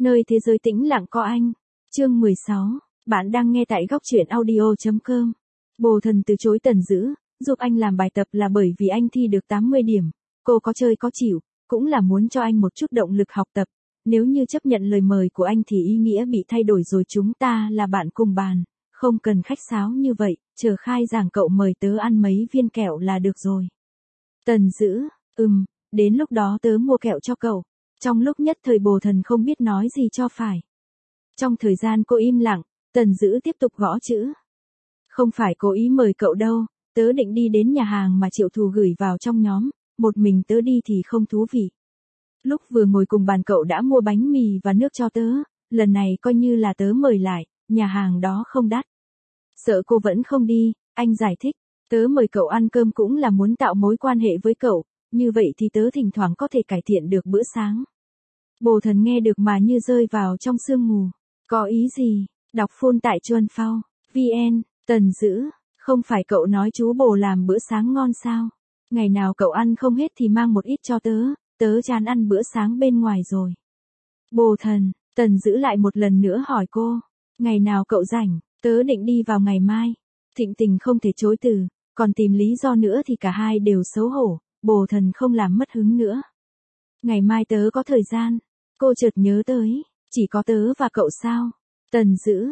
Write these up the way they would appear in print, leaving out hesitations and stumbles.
Nơi thế giới tĩnh lặng có anh. Chương 16. Bạn đang nghe tại góc truyện audio.com. Bồ Thần từ chối Tần Dữ, giúp anh làm bài tập là bởi vì anh thi được 80 điểm. Cô có chơi có chịu, cũng là muốn cho anh một chút động lực học tập. Nếu như chấp nhận lời mời của anh thì ý nghĩa bị thay đổi rồi, chúng ta là bạn cùng bàn. Không cần khách sáo như vậy, chờ khai giảng cậu mời tớ ăn mấy viên kẹo là được rồi. Tần Dữ, đến lúc đó tớ mua kẹo cho cậu. Trong lúc nhất thời Bồ Thần không biết nói gì cho phải. Trong thời gian cô im lặng, Tần Dữ tiếp tục gõ chữ. Không phải cố ý mời cậu đâu, tớ định đi đến nhà hàng mà Triệu Thù gửi vào trong nhóm, một mình tớ đi thì không thú vị. Lúc vừa ngồi cùng bàn cậu đã mua bánh mì và nước cho tớ, lần này coi như là tớ mời lại, nhà hàng đó không đắt. Sợ cô vẫn không đi, anh giải thích, tớ mời cậu ăn cơm cũng là muốn tạo mối quan hệ với cậu, như vậy thì tớ thỉnh thoảng có thể cải thiện được bữa sáng. Bồ Thần nghe được mà như rơi vào trong sương mù. Có ý gì? Đọc full tại Chuan Phao, VN, Tần Dữ, không phải cậu nói chú Bồ làm bữa sáng ngon sao? Ngày nào cậu ăn không hết thì mang một ít cho tớ chán ăn bữa sáng bên ngoài rồi. Bồ Thần, Tần Dữ lại một lần nữa hỏi cô, ngày nào cậu rảnh, tớ định đi vào ngày mai. Thịnh Tình không thể chối từ, còn tìm lý do nữa thì cả hai đều xấu hổ, Bồ Thần không làm mất hứng nữa. Ngày mai tớ có thời gian, cô chợt nhớ tới, chỉ có tớ và cậu sao? Tần Dữ,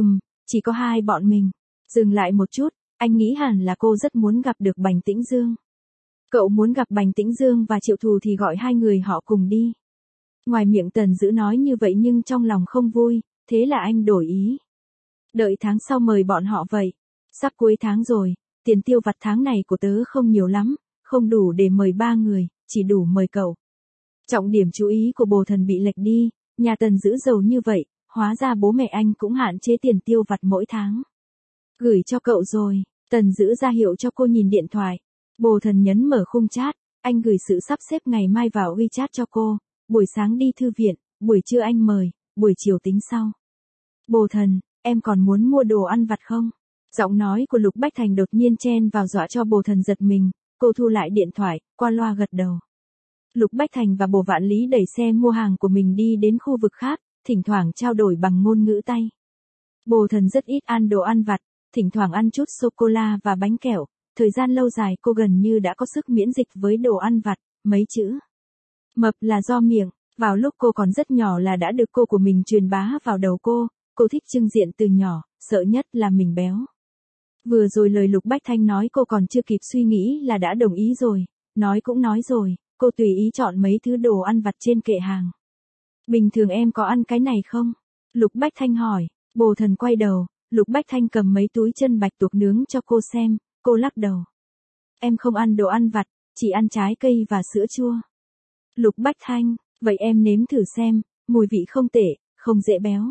chỉ có hai bọn mình. Dừng lại một chút, anh nghĩ hẳn là cô rất muốn gặp được Bành Tĩnh Dương. Cậu muốn gặp Bành Tĩnh Dương và Triệu Thù thì gọi hai người họ cùng đi. Ngoài miệng Tần Dữ nói như vậy nhưng trong lòng không vui, thế là anh đổi ý. Đợi tháng sau mời bọn họ vậy. Sắp cuối tháng rồi, tiền tiêu vặt tháng này của tớ không nhiều lắm, không đủ để mời 3 người, chỉ đủ mời cậu. Trọng điểm chú ý của Bồ Thần bị lệch đi, nhà Tần Dữ giàu như vậy, hóa ra bố mẹ anh cũng hạn chế tiền tiêu vặt mỗi tháng. Gửi cho cậu rồi, Tần Dữ ra hiệu cho cô nhìn điện thoại. Bồ Thần nhấn mở khung chat, anh gửi sự sắp xếp ngày mai vào WeChat cho cô, buổi sáng đi thư viện, buổi trưa anh mời, buổi chiều tính sau. Bồ Thần, em còn muốn mua đồ ăn vặt không? Giọng nói của Lục Bách Thành đột nhiên chen vào dọa cho Bồ Thần giật mình, cô thu lại điện thoại, qua loa gật đầu. Lục Bách Thành và Bồ Vạn Lý đẩy xe mua hàng của mình đi đến khu vực khác, thỉnh thoảng trao đổi bằng ngôn ngữ tay. Bồ Thần rất ít ăn đồ ăn vặt, thỉnh thoảng ăn chút sô-cô-la và bánh kẹo, thời gian lâu dài cô gần như đã có sức miễn dịch với đồ ăn vặt, mấy chữ. Mập là do miệng, vào lúc cô còn rất nhỏ là đã được cô của mình truyền bá vào đầu cô thích trưng diện từ nhỏ, sợ nhất là mình béo. Vừa rồi lời Lục Bách Thanh nói cô còn chưa kịp suy nghĩ là đã đồng ý rồi, nói cũng nói rồi, cô tùy ý chọn mấy thứ đồ ăn vặt trên kệ hàng. Bình thường em có ăn cái này không? Lục Bách Thanh hỏi, Bồ Thần quay đầu, Lục Bách Thanh cầm mấy túi chân bạch tuộc nướng cho cô xem, cô lắc đầu. Em không ăn đồ ăn vặt, chỉ ăn trái cây và sữa chua. Lục Bách Thanh, vậy em nếm thử xem, mùi vị không tệ, không dễ béo.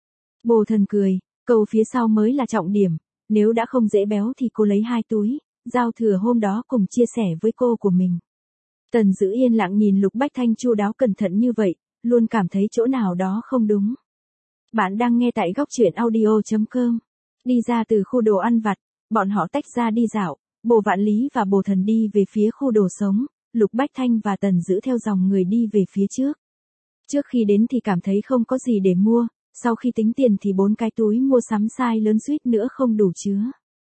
Bồ Thần cười, câu phía sau mới là trọng điểm, nếu đã không dễ béo thì cô lấy 2 túi, giao thừa hôm đó cùng chia sẻ với cô của mình. Tần Dữ yên lặng nhìn Lục Bách Thanh chu đáo cẩn thận như vậy, luôn cảm thấy chỗ nào đó không đúng. Bạn đang nghe tại góc truyện audio.com. Đi ra từ khu đồ ăn vặt, bọn họ tách ra đi dạo, Bồ Vạn Lý và Bồ Thần đi về phía khu đồ sống, Lục Bách Thanh và Tần Dữ theo dòng người đi về phía trước. Trước khi đến thì cảm thấy không có gì để mua, sau khi tính tiền thì 4 cái túi mua sắm size lớn suýt nữa không đủ chứa.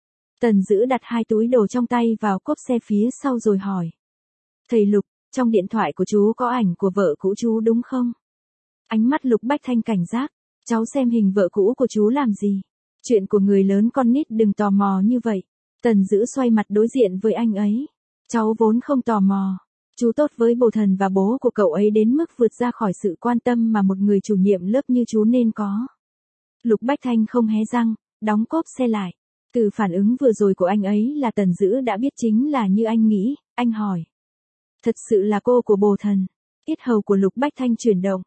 Tần Dữ đặt 2 túi đồ trong tay vào cốp xe phía sau rồi hỏi. Thầy Lục, trong điện thoại của chú có ảnh của vợ cũ chú đúng không? Ánh mắt Lục Bách Thanh cảnh giác, cháu xem hình vợ cũ của chú làm gì? Chuyện của người lớn con nít đừng tò mò như vậy. Tần Dữ xoay mặt đối diện với anh ấy. Cháu vốn không tò mò. Chú tốt với Bồ Thần và bố của cậu ấy đến mức vượt ra khỏi sự quan tâm mà một người chủ nhiệm lớp như chú nên có. Lục Bách Thanh không hé răng, đóng cốp xe lại. Từ phản ứng vừa rồi của anh ấy là Tần Dữ đã biết chính là như anh nghĩ, anh hỏi. Thật sự là cô của Bồ Thần. Yết hầu của Lục Bách Thanh chuyển động.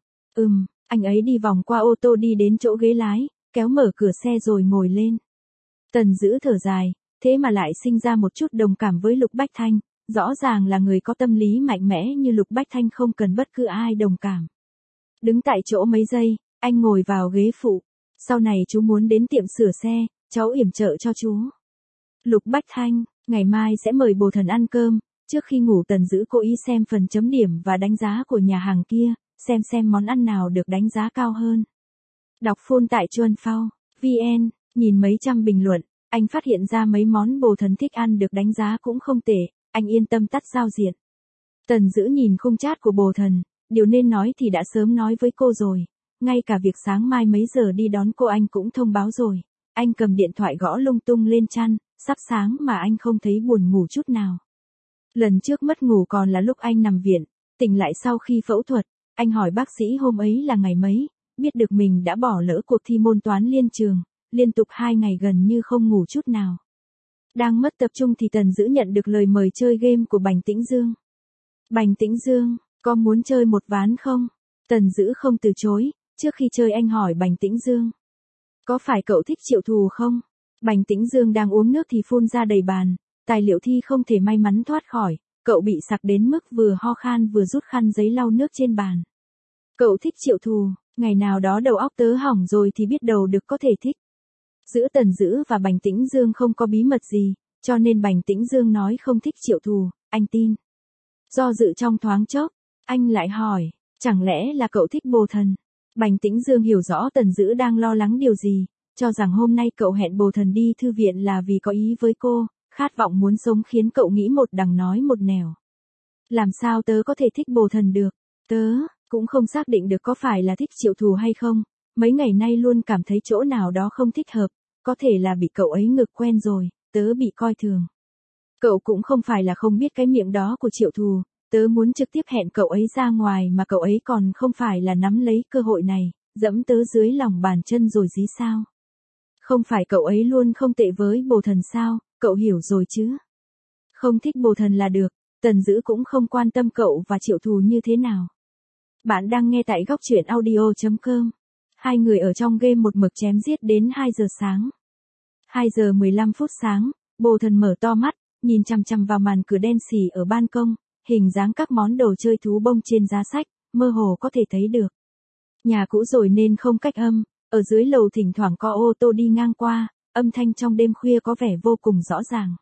Anh ấy đi vòng qua ô tô đi đến chỗ ghế lái, kéo mở cửa xe rồi ngồi lên. Tần Dữ thở dài, thế mà lại sinh ra một chút đồng cảm với Lục Bách Thanh, rõ ràng là người có tâm lý mạnh mẽ như Lục Bách Thanh không cần bất cứ ai đồng cảm. Đứng tại chỗ mấy giây, anh ngồi vào ghế phụ. Sau này chú muốn đến tiệm sửa xe, cháu yểm trợ cho chú. Lục Bách Thanh, ngày mai sẽ mời Bồ Thần ăn cơm, trước khi ngủ Tần Dữ cố ý xem phần chấm điểm và đánh giá của nhà hàng kia, xem món ăn nào được đánh giá cao hơn. Đọc full tại Chuan Phao, VN, nhìn mấy trăm bình luận, anh phát hiện ra mấy món bồ thần thích ăn được đánh giá cũng không tệ, anh yên tâm tắt giao diện. Tần Dữ nhìn khung chat của bồ thần, điều nên nói thì đã sớm nói với cô rồi, ngay cả việc sáng mai mấy giờ đi đón cô anh cũng thông báo rồi. Anh cầm điện thoại gõ lung tung lên chăn, sắp sáng mà anh không thấy buồn ngủ chút nào. Lần trước mất ngủ còn là lúc anh nằm viện, tỉnh lại sau khi phẫu thuật, anh hỏi bác sĩ hôm ấy là ngày mấy, biết được mình đã bỏ lỡ cuộc thi môn toán liên trường, liên tục 2 ngày gần như không ngủ chút nào. Đang mất tập trung thì Tần Dữ nhận được lời mời chơi game của Bành Tĩnh Dương. Bành Tĩnh Dương, có muốn chơi một ván không? Tần Dữ không từ chối, trước khi chơi anh hỏi Bành Tĩnh Dương. Có phải cậu thích Triệu Thù không? Bành Tĩnh Dương đang uống nước thì phun ra đầy bàn, tài liệu thi không thể may mắn thoát khỏi, cậu bị sặc đến mức vừa ho khan vừa rút khăn giấy lau nước trên bàn. Cậu thích Triệu Thù, ngày nào đó đầu óc tớ hỏng rồi thì biết đầu được có thể thích. Giữa Tần Dữ và Bành Tĩnh Dương không có bí mật gì, cho nên Bành Tĩnh Dương nói không thích Triệu Thù, anh tin. Do dự trong thoáng chốc, anh lại hỏi, chẳng lẽ là cậu thích bồ thần? Bành Tĩnh Dương hiểu rõ Tần Dữ đang lo lắng điều gì, cho rằng hôm nay cậu hẹn bồ thần đi thư viện là vì có ý với cô, khát vọng muốn sống khiến cậu nghĩ một đằng nói một nẻo. Làm sao tớ có thể thích bồ thần được? Tớ cũng không xác định được có phải là thích Triệu Thù hay không, mấy ngày nay luôn cảm thấy chỗ nào đó không thích hợp, có thể là bị cậu ấy ngược quen rồi, tớ bị coi thường. Cậu cũng không phải là không biết cái miệng đó của Triệu Thù, tớ muốn trực tiếp hẹn cậu ấy ra ngoài mà cậu ấy còn không phải là nắm lấy cơ hội này, dẫm tớ dưới lòng bàn chân rồi dí sao? Không phải cậu ấy luôn không tệ với bồ thần sao, cậu hiểu rồi chứ? Không thích bồ thần là được, Tần Dữ cũng không quan tâm cậu và Triệu Thù như thế nào. Bạn đang nghe tại góc truyện audio.com. Hai người ở trong game một mực chém giết đến 2 giờ sáng. 2 giờ 15 phút sáng, bồ thần mở to mắt, nhìn chằm chằm vào màn cửa đen xì ở ban công, hình dáng các món đồ chơi thú bông trên giá sách, mơ hồ có thể thấy được. Nhà cũ rồi nên không cách âm, ở dưới lầu thỉnh thoảng có ô tô đi ngang qua, âm thanh trong đêm khuya có vẻ vô cùng rõ ràng.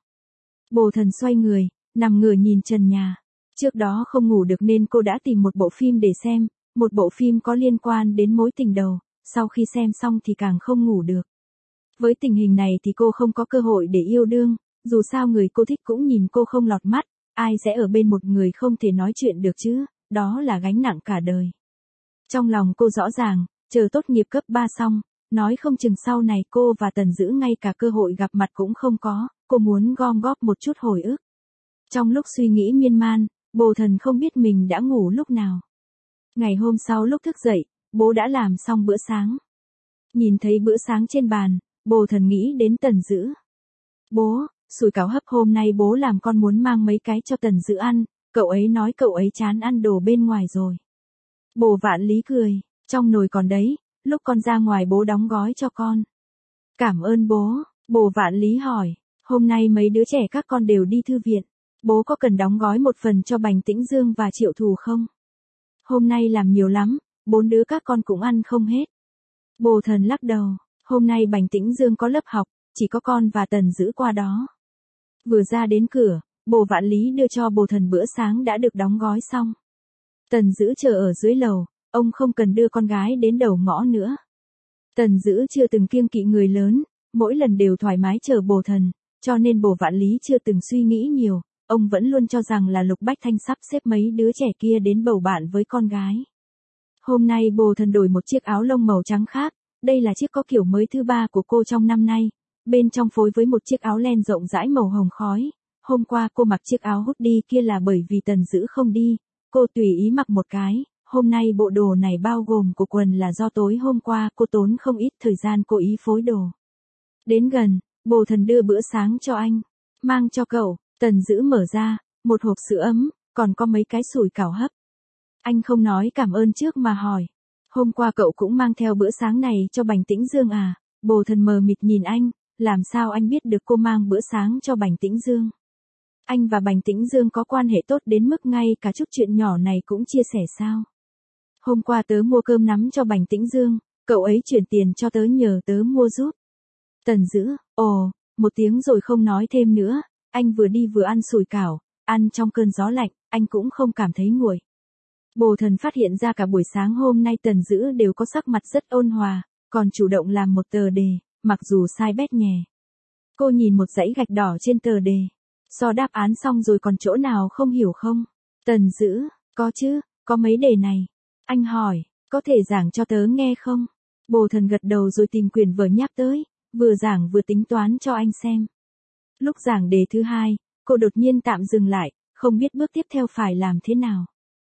Bồ thần xoay người, nằm ngửa nhìn trần nhà. Trước đó không ngủ được nên cô đã tìm một bộ phim để xem, một bộ phim có liên quan đến mối tình đầu, sau khi xem xong thì càng không ngủ được. Với tình hình này thì cô không có cơ hội để yêu đương, dù sao người cô thích cũng nhìn cô không lọt mắt, ai sẽ ở bên một người không thể nói chuyện được chứ, đó là gánh nặng cả đời. Trong lòng cô rõ ràng, chờ tốt nghiệp cấp 3 xong, nói không chừng sau này cô và Tần Dữ ngay cả cơ hội gặp mặt cũng không có, cô muốn gom góp một chút hồi ức. Trong lúc suy nghĩ miên man, bồ thần không biết mình đã ngủ lúc nào. Ngày hôm sau lúc thức dậy, bố đã làm xong bữa sáng. Nhìn thấy bữa sáng trên bàn, bồ thần nghĩ đến Tần Dữ. Bố, sủi cảo hấp hôm nay bố làm con muốn mang mấy cái cho Tần Dữ ăn, cậu ấy nói cậu ấy chán ăn đồ bên ngoài rồi. Bồ Vạn Lý cười, trong nồi còn đấy, lúc con ra ngoài bố đóng gói cho con. Cảm ơn bố, bồ Vạn Lý hỏi, hôm nay mấy đứa trẻ các con đều đi thư viện, bố có cần đóng gói một phần cho Bành Tĩnh Dương và Triệu Thù không? Hôm nay làm nhiều lắm, 4 đứa các con cũng ăn không hết. Bồ thần lắc đầu, hôm nay Bành Tĩnh Dương có lớp học, chỉ có con và Tần Dữ qua đó. Vừa ra đến cửa, bồ Vạn Lý đưa cho bồ thần bữa sáng đã được đóng gói xong. Tần Dữ chờ ở dưới lầu, ông không cần đưa con gái đến đầu ngõ nữa. Tần Dữ chưa từng kiêng kỵ người lớn, mỗi lần đều thoải mái chờ bồ thần, cho nên bồ Vạn Lý chưa từng suy nghĩ nhiều, ông vẫn luôn cho rằng là Lục Bách Thanh sắp xếp mấy đứa trẻ kia đến bầu bạn với con gái. Hôm nay bồ thần đổi một chiếc áo lông màu trắng khác, đây là chiếc có kiểu mới thứ 3 của cô trong năm nay, bên trong phối với một chiếc áo len rộng rãi màu hồng khói. Hôm qua cô mặc chiếc áo hoodie kia là bởi vì Tần Dữ không đi, cô tùy ý mặc một cái, hôm nay bộ đồ này bao gồm của quần là do tối hôm qua cô tốn không ít thời gian cố ý phối đồ. Đến gần, bồ thần đưa bữa sáng cho anh, mang cho cậu. Tần Dữ mở ra, một hộp sữa ấm, còn có mấy cái sủi cảo hấp. Anh không nói cảm ơn trước mà hỏi, hôm qua cậu cũng mang theo bữa sáng này cho Bành Tĩnh Dương à? Bồ thần mờ mịt nhìn anh, làm sao anh biết được cô mang bữa sáng cho Bành Tĩnh Dương? Anh và Bành Tĩnh Dương có quan hệ tốt đến mức ngay cả chút chuyện nhỏ này cũng chia sẻ sao? Hôm qua tớ mua cơm nắm cho Bành Tĩnh Dương, cậu ấy chuyển tiền cho tớ nhờ tớ mua giúp. Tần Dữ, ồ, một tiếng rồi không nói thêm nữa. Anh vừa đi vừa ăn sủi cảo, ăn trong cơn gió lạnh, anh cũng không cảm thấy nguội. Bồ Thần phát hiện ra cả buổi sáng hôm nay Tần Dữ đều có sắc mặt rất ôn hòa, còn chủ động làm một tờ đề, mặc dù sai bét nhè. Cô nhìn một dãy gạch đỏ trên tờ đề. So đáp án xong rồi còn chỗ nào không hiểu không? Tần Dữ, có chứ, có mấy đề này. Anh hỏi, có thể giảng cho tớ nghe không? Bồ Thần gật đầu rồi tìm quyển vở nháp tới, vừa giảng vừa tính toán cho anh xem. Lúc giảng đề thứ hai, cô đột nhiên tạm dừng lại, không biết bước tiếp theo phải làm thế nào.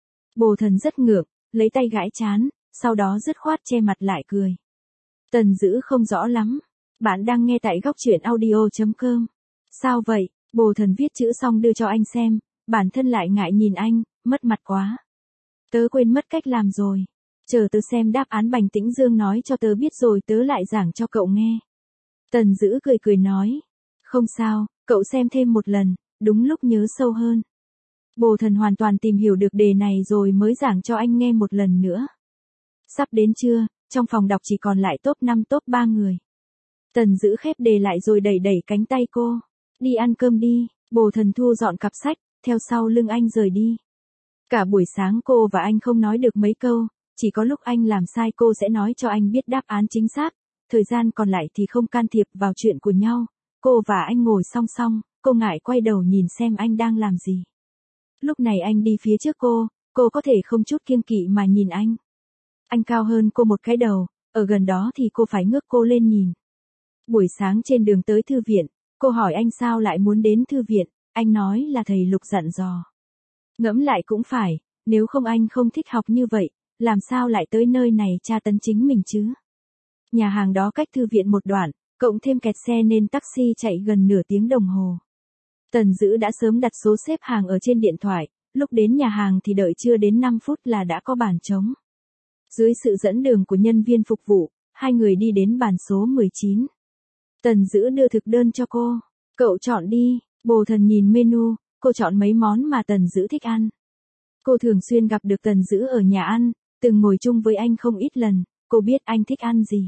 Bồ Thần rất ngượng, lấy tay gãi trán, sau đó dứt khoát che mặt lại cười. Tần Dữ không rõ lắm. Bạn đang nghe tại góc truyện audio.com. Sao vậy? Bồ Thần viết chữ xong đưa cho anh xem, bản thân lại ngại nhìn anh, mất mặt quá. Tớ quên mất cách làm rồi. Chờ tớ xem đáp án. Bành Tĩnh Dương nói cho tớ biết rồi tớ lại giảng cho cậu nghe. Tần Dữ cười cười nói. Không sao, cậu xem thêm một lần, đúng lúc nhớ sâu hơn. Bồ Thần hoàn toàn tìm hiểu được đề này rồi mới giảng cho anh nghe một lần nữa. Sắp đến trưa, trong phòng đọc chỉ còn lại top 5 top 3 người. Tần Dữ khép đề lại rồi đẩy đẩy cánh tay cô. Đi ăn cơm đi. Bồ Thần thu dọn cặp sách, theo sau lưng anh rời đi. Cả buổi sáng cô và anh không nói được mấy câu, chỉ có lúc anh làm sai cô sẽ nói cho anh biết đáp án chính xác, thời gian còn lại thì không can thiệp vào chuyện của nhau. Cô và anh ngồi song song, cô ngại quay đầu nhìn xem anh đang làm gì. Lúc này anh đi phía trước cô có thể không chút kiêng kỵ mà nhìn anh. Anh cao hơn cô một cái đầu, ở gần đó thì cô phải ngước cô lên nhìn. Buổi sáng trên đường tới thư viện, cô hỏi anh sao lại muốn đến thư viện, anh nói là thầy Lục dặn dò. Ngẫm lại cũng phải, nếu không anh không thích học như vậy, làm sao lại tới nơi này tra tấn chính mình chứ. Nhà hàng đó cách thư viện một đoạn, cộng thêm kẹt xe nên taxi chạy gần nửa tiếng đồng hồ. Tần Dữ đã sớm đặt số xếp hàng ở trên điện thoại, lúc đến nhà hàng thì đợi chưa đến 5 phút là đã có bàn trống. Dưới sự dẫn đường của nhân viên phục vụ, hai người đi đến bàn số 19. Tần Dữ đưa thực đơn cho cô. Cậu chọn đi. Bồ Thần nhìn menu, cô chọn mấy món mà Tần Dữ thích ăn. Cô thường xuyên gặp được Tần Dữ ở nhà ăn, từng ngồi chung với anh không ít lần, cô biết anh thích ăn gì.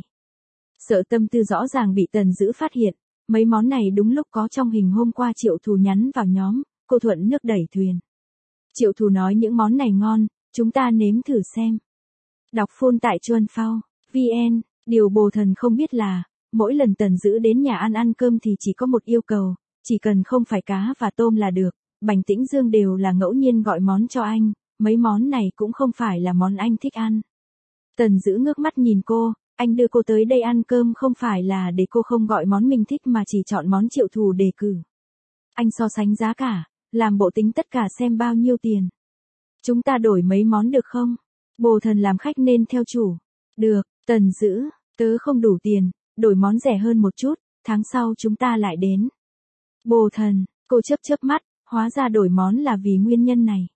Sợ tâm tư rõ ràng bị Tần Dữ phát hiện, mấy món này đúng lúc có trong hình hôm qua Triệu Thù nhắn vào nhóm, cô thuận nước đẩy thuyền. Triệu Thù nói những món này ngon, chúng ta nếm thử xem. Đọc full tại Chuan Phao, VN, điều Bồ Thần không biết là, mỗi lần Tần Dữ đến nhà ăn cơm thì chỉ có một yêu cầu, chỉ cần không phải cá và tôm là được. Bành Tĩnh Dương đều là ngẫu nhiên gọi món cho anh, mấy món này cũng không phải là món anh thích ăn. Tần Dữ ngước mắt nhìn cô, anh đưa cô tới đây ăn cơm không phải là để cô không gọi món mình thích mà chỉ chọn món Triệu Thù đề cử. Anh so sánh giá cả, làm bộ tính tất cả xem bao nhiêu tiền. Chúng ta đổi mấy món được không? Bồ Thần làm khách nên theo chủ. Được, Tần Dữ, tớ không đủ tiền, đổi món rẻ hơn một chút, tháng sau chúng ta lại đến. Bồ Thần, cô chớp chớp mắt, hóa ra đổi món là vì nguyên nhân này.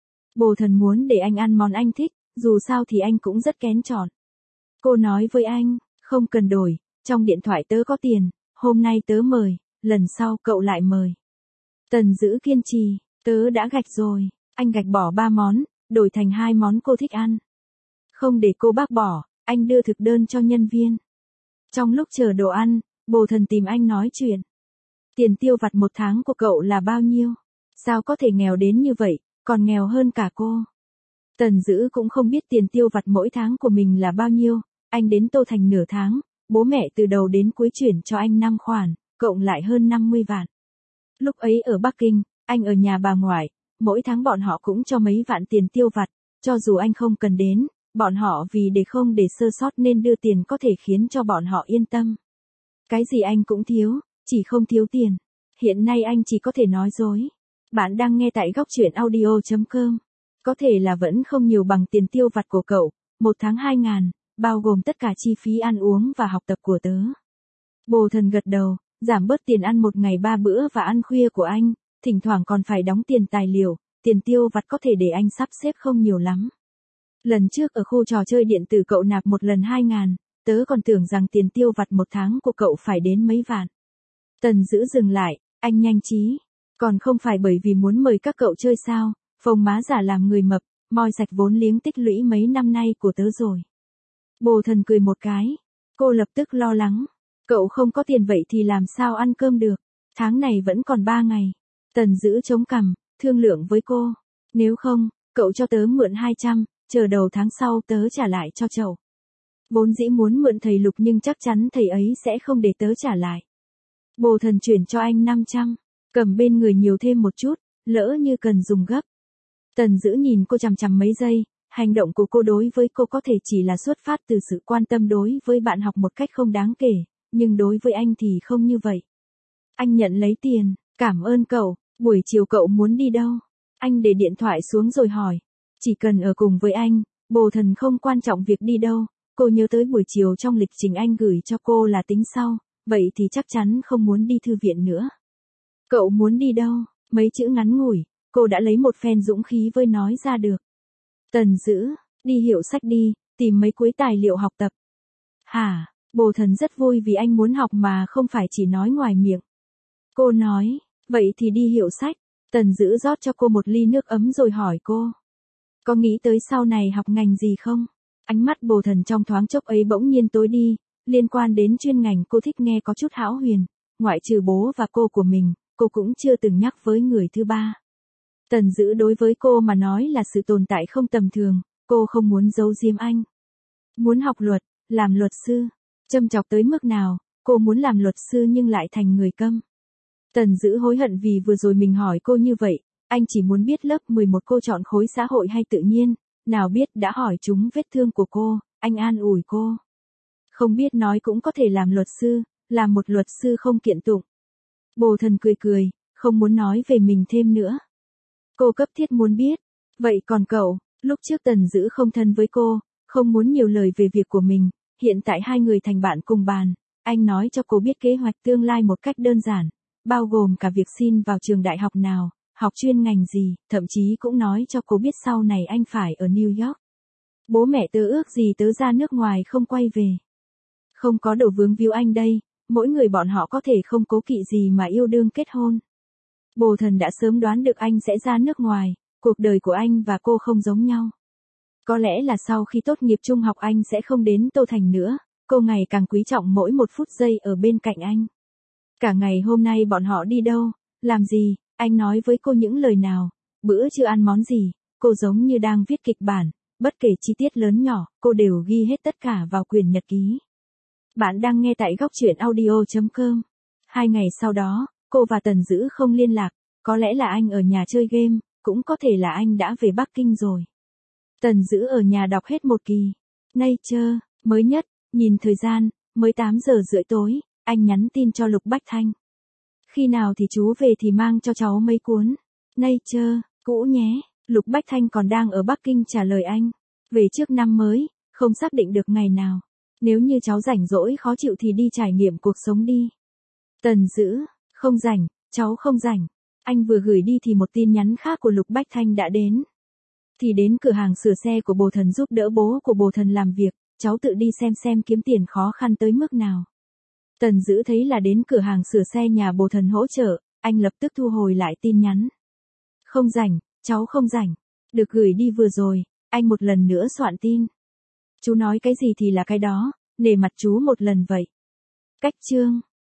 Bồ Thần muốn để anh ăn món anh thích, dù sao thì anh cũng rất kén chọn. Cô nói với anh, không cần đổi, trong điện thoại tớ có tiền, hôm nay tớ mời, lần sau cậu lại mời. Tần Dữ kiên trì, tớ đã gạch rồi, anh gạch bỏ 3 món, đổi thành 2 món cô thích ăn. Không để cô bác bỏ, anh đưa thực đơn cho nhân viên. Trong lúc chờ đồ ăn, Bồ Thần tìm anh nói chuyện. Tiền tiêu vặt một tháng của cậu là bao nhiêu? Sao có thể nghèo đến như vậy, còn nghèo hơn cả cô? Tần Dữ cũng không biết tiền tiêu vặt mỗi tháng của mình là bao nhiêu. Anh đến Tô Thành nửa tháng, bố mẹ từ đầu đến cuối chuyển cho anh 5 khoản, cộng lại hơn 50 vạn. Lúc ấy ở Bắc Kinh, anh ở nhà bà ngoại, mỗi tháng bọn họ cũng cho mấy vạn tiền tiêu vặt, cho dù anh không cần đến, bọn họ vì để không để sơ sót nên đưa tiền có thể khiến cho bọn họ yên tâm. Cái gì anh cũng thiếu, chỉ không thiếu tiền. Hiện nay anh chỉ có thể nói dối. Bạn đang nghe tại góc truyện audio.com. Có thể là vẫn không nhiều bằng tiền tiêu vặt của cậu, 1 tháng 2.000, bao gồm tất cả chi phí ăn uống và học tập của tớ. Bồ Thần gật đầu, giảm bớt tiền ăn một ngày 3 bữa và ăn khuya của anh, thỉnh thoảng còn phải đóng tiền tài liệu, tiền tiêu vặt có thể để anh sắp xếp không nhiều lắm. Lần trước ở khu trò chơi điện tử cậu nạp một lần 2.000, tớ còn tưởng rằng tiền tiêu vặt một tháng của cậu phải đến mấy vạn. Tần Dữ dừng lại, anh nhanh trí. Còn không phải bởi vì muốn mời các cậu chơi sao, phông má giả làm người mập, moi sạch vốn liếng tích lũy mấy năm nay của tớ rồi. Bồ Thần cười một cái. Cô lập tức lo lắng. Cậu không có tiền vậy thì làm sao ăn cơm được? Tháng này vẫn còn 3 ngày. Tần Dữ chống cằm, thương lượng với cô. Nếu không, Cậu cho tớ mượn 200, chờ đầu tháng sau tớ trả lại cho cậu. Vốn dĩ muốn mượn thầy Lục nhưng chắc chắn thầy ấy sẽ không để tớ trả lại. Bồ Thần chuyển cho anh 500, cầm bên người nhiều thêm một chút, lỡ như cần dùng gấp. Tần Dữ nhìn cô chằm chằm mấy giây, hành động của cô đối với cô có thể chỉ là xuất phát từ sự quan tâm đối với bạn học một cách không đáng kể, nhưng đối với anh thì không như vậy. Anh nhận lấy tiền, cảm ơn cậu, buổi chiều cậu muốn đi đâu? Anh để điện thoại xuống rồi hỏi. Chỉ cần ở cùng với anh, Bồ Thần không quan trọng việc đi đâu. Cô nhớ tới buổi chiều trong lịch trình anh gửi cho cô là tính sau, vậy thì chắc chắn không muốn đi thư viện nữa. Cậu muốn đi đâu? Mấy chữ ngắn ngủi, cô đã lấy một phen dũng khí với nói ra được. Tần Dữ, đi hiệu sách đi, tìm mấy cuối tài liệu học tập. Hả? Bồ Thần rất vui vì anh muốn học mà không phải chỉ nói ngoài miệng. Cô nói, vậy thì đi hiệu sách. Tần Dữ rót cho cô một ly nước ấm rồi hỏi cô. Có nghĩ tới sau này học ngành gì không? Ánh mắt Bồ Thần trong thoáng chốc ấy bỗng nhiên tối đi, liên quan đến chuyên ngành cô thích nghe có chút hão huyền, ngoại trừ bố và cô của mình, cô cũng chưa từng nhắc với người thứ ba. Tần Dữ đối với cô mà nói là sự tồn tại không tầm thường, cô không muốn giấu giếm anh. Muốn học luật, làm luật sư, châm chọc tới mức nào, cô muốn làm luật sư nhưng lại thành người câm. Tần Dữ hối hận vì vừa rồi mình hỏi cô như vậy, anh chỉ muốn biết lớp 11 cô chọn khối xã hội hay tự nhiên, nào biết đã hỏi chúng vết thương của cô, anh an ủi cô. Không biết nói cũng có thể làm luật sư, làm một luật sư không kiện tụng. Bồ Thần cười cười, không muốn nói về mình thêm nữa. Cô cấp thiết muốn biết. Vậy còn cậu, lúc trước Tần Dữ không thân với cô, không muốn nhiều lời về việc của mình, hiện tại hai người thành bạn cùng bàn, anh nói cho cô biết kế hoạch tương lai một cách đơn giản, bao gồm cả việc xin vào trường đại học nào, học chuyên ngành gì, thậm chí cũng nói cho cô biết sau này anh phải ở New York. Bố mẹ tớ ước gì tớ ra nước ngoài không quay về. Không có đồ vướng víu anh đây, mỗi người bọn họ có thể không cố kỵ gì mà yêu đương kết hôn. Bồ Thần đã sớm đoán được anh sẽ ra nước ngoài, cuộc đời của anh và cô không giống nhau. Có lẽ là sau khi tốt nghiệp trung học anh sẽ không đến Tô Thành nữa, cô ngày càng quý trọng mỗi một phút giây ở bên cạnh anh. Cả ngày hôm nay bọn họ đi đâu, làm gì, anh nói với cô những lời nào, bữa trưa ăn món gì, cô giống như đang viết kịch bản, bất kể chi tiết lớn nhỏ, cô đều ghi hết tất cả vào quyển nhật ký. Bạn đang nghe tại góc truyện audio.com. 2 ngày sau đó, cô và Tần Dữ không liên lạc, có lẽ là anh ở nhà chơi game, cũng có thể là anh đã về Bắc Kinh rồi. Tần Dữ ở nhà đọc hết một kỳ. Nature, mới nhất, nhìn thời gian, mới 8 giờ rưỡi tối, anh nhắn tin cho Lục Bách Thanh. Khi nào thì chú về thì mang cho cháu mấy cuốn. Nature, cũ nhé. Lục Bách Thanh còn đang ở Bắc Kinh trả lời anh. Về trước năm mới, không xác định được ngày nào. Nếu như cháu rảnh rỗi khó chịu thì đi trải nghiệm cuộc sống đi. Tần Dữ, không rảnh, cháu không rảnh. Anh vừa gửi đi thì một tin nhắn khác của Lục Bách Thanh đã đến. Thì đến cửa hàng sửa xe của Bồ Thần giúp đỡ bố của Bồ Thần làm việc, cháu tự đi xem kiếm tiền khó khăn tới mức nào. Tần Dữ thấy là đến cửa hàng sửa xe nhà Bồ Thần hỗ trợ, anh lập tức thu hồi lại tin nhắn. Không rảnh, cháu không rảnh. Được gửi đi vừa rồi, anh một lần nữa soạn tin. Chú nói cái gì thì là cái đó, nể mặt chú một lần vậy. Cách chương